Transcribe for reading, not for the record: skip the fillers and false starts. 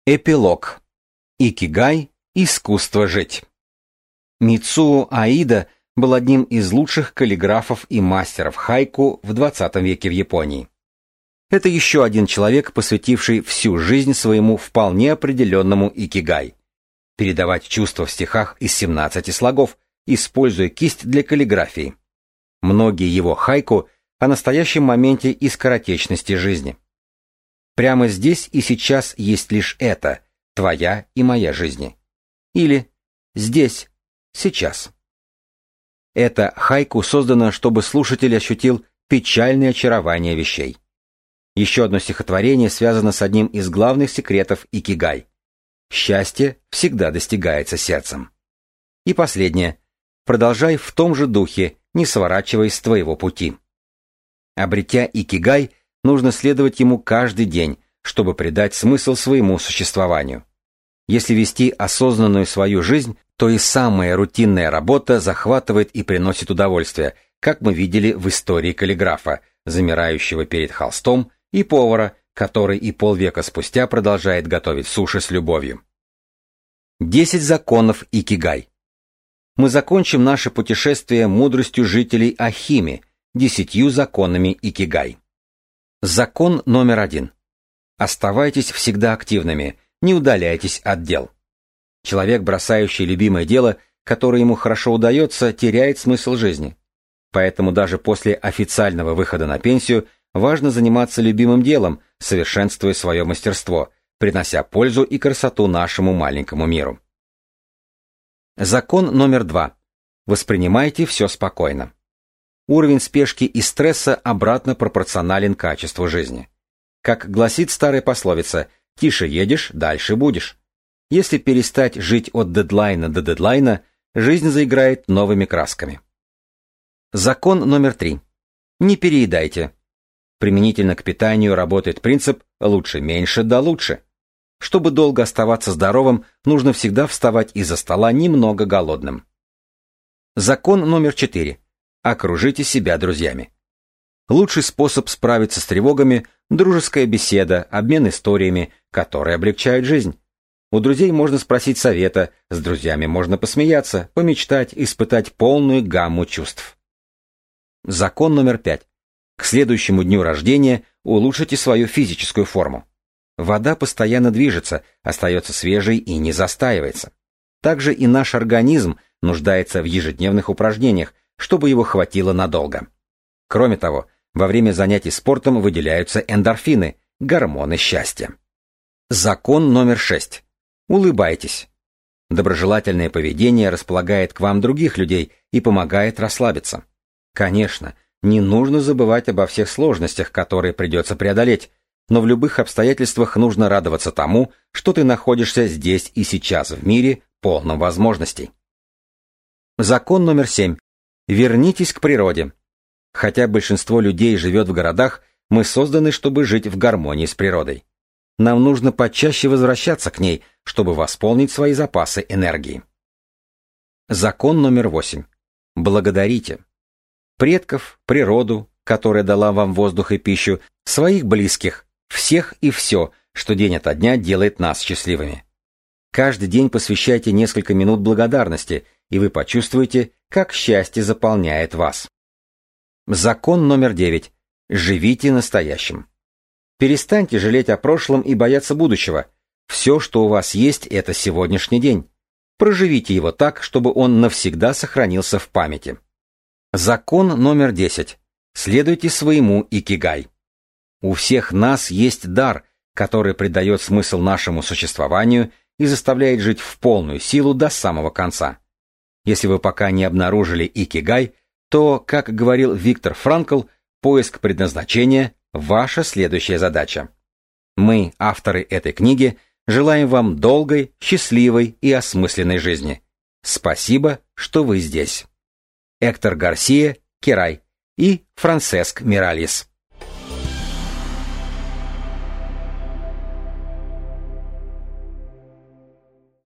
Эпилог. Икигай – искусство жить. Мицуо Аида был одним из лучших каллиграфов и мастеров хайку в 20 веке в Японии. Это еще один человек, посвятивший всю жизнь своему вполне определенному икигай – передавать чувства в стихах из 17 слогов, используя кисть для каллиграфии. Многие его хайку о настоящем моменте и скоротечности жизни. Прямо здесь и сейчас есть лишь это, твоя и моя жизни. Или здесь, сейчас. Это хайку создано, чтобы слушатель ощутил печальное очарование вещей. Еще одно стихотворение связано с одним из главных секретов икигай. Счастье всегда достигается сердцем. И последнее. Продолжай в том же духе, не сворачиваясь с твоего пути. Обретя икигай, нужно следовать ему каждый день, чтобы придать смысл своему существованию. Если вести осознанную свою жизнь, то и самая рутинная работа захватывает и приносит удовольствие, как мы видели в истории каллиграфа, замирающего перед холстом, и повара, который и полвека спустя продолжает готовить суши с любовью. 10 законов икигай. Мы закончим наше путешествие мудростью жителей Ахими, 10 законами икигай. Закон номер 1. Оставайтесь всегда активными, не удаляйтесь от дел. Человек, бросающий любимое дело, которое ему хорошо удается, теряет смысл жизни. Поэтому даже после официального выхода на пенсию важно заниматься любимым делом, совершенствуя свое мастерство, принося пользу и красоту нашему маленькому миру. Закон номер 2. Воспринимайте все спокойно. Уровень спешки и стресса обратно пропорционален качеству жизни. Как гласит старая пословица, тише едешь, дальше будешь. Если перестать жить от дедлайна до дедлайна, жизнь заиграет новыми красками. Закон номер 3. Не переедайте. Применительно к питанию работает принцип «лучше меньше, да лучше». Чтобы долго оставаться здоровым, нужно всегда вставать из-за стола немного голодным. Закон номер 4. Окружите себя друзьями. Лучший способ справиться с тревогами – дружеская беседа, обмен историями, которые облегчают жизнь. У друзей можно спросить совета, с друзьями можно посмеяться, помечтать, испытать полную гамму чувств. Закон номер 5. К следующему дню рождения улучшите свою физическую форму. Вода постоянно движется, остается свежей и не застаивается. Также и наш организм нуждается в ежедневных упражнениях, чтобы его хватило надолго. Кроме того, во время занятий спортом выделяются эндорфины, гормоны счастья. Закон номер 6. Улыбайтесь. Доброжелательное поведение располагает к вам других людей и помогает расслабиться. Конечно, не нужно забывать обо всех сложностях, которые придется преодолеть, но в любых обстоятельствах нужно радоваться тому, что ты находишься здесь и сейчас в мире, полном возможностей. Закон номер 7. Вернитесь к природе. Хотя большинство людей живет в городах, мы созданы, чтобы жить в гармонии с природой. Нам нужно почаще возвращаться к ней, чтобы восполнить свои запасы энергии. Закон номер 8. Благодарите. Предков, природу, которая дала вам воздух и пищу, своих близких, всех и все, что день ото дня делает нас счастливыми. Каждый день посвящайте несколько минут благодарности, и вы почувствуете, как счастье заполняет вас. Закон номер 9. Живите настоящим. Перестаньте жалеть о прошлом и бояться будущего. Все, что у вас есть, это сегодняшний день. Проживите его так, чтобы он навсегда сохранился в памяти. Закон номер 10. Следуйте своему икигай. У всех нас есть дар, который придает смысл нашему существованию и заставляет жить в полную силу до самого конца. Если вы пока не обнаружили икигай, то, как говорил Виктор Франкл, поиск предназначения – ваша следующая задача. Мы, авторы этой книги, желаем вам долгой, счастливой и осмысленной жизни. Спасибо, что вы здесь. Эктор Гарсия Керай и Франсеск Миральес.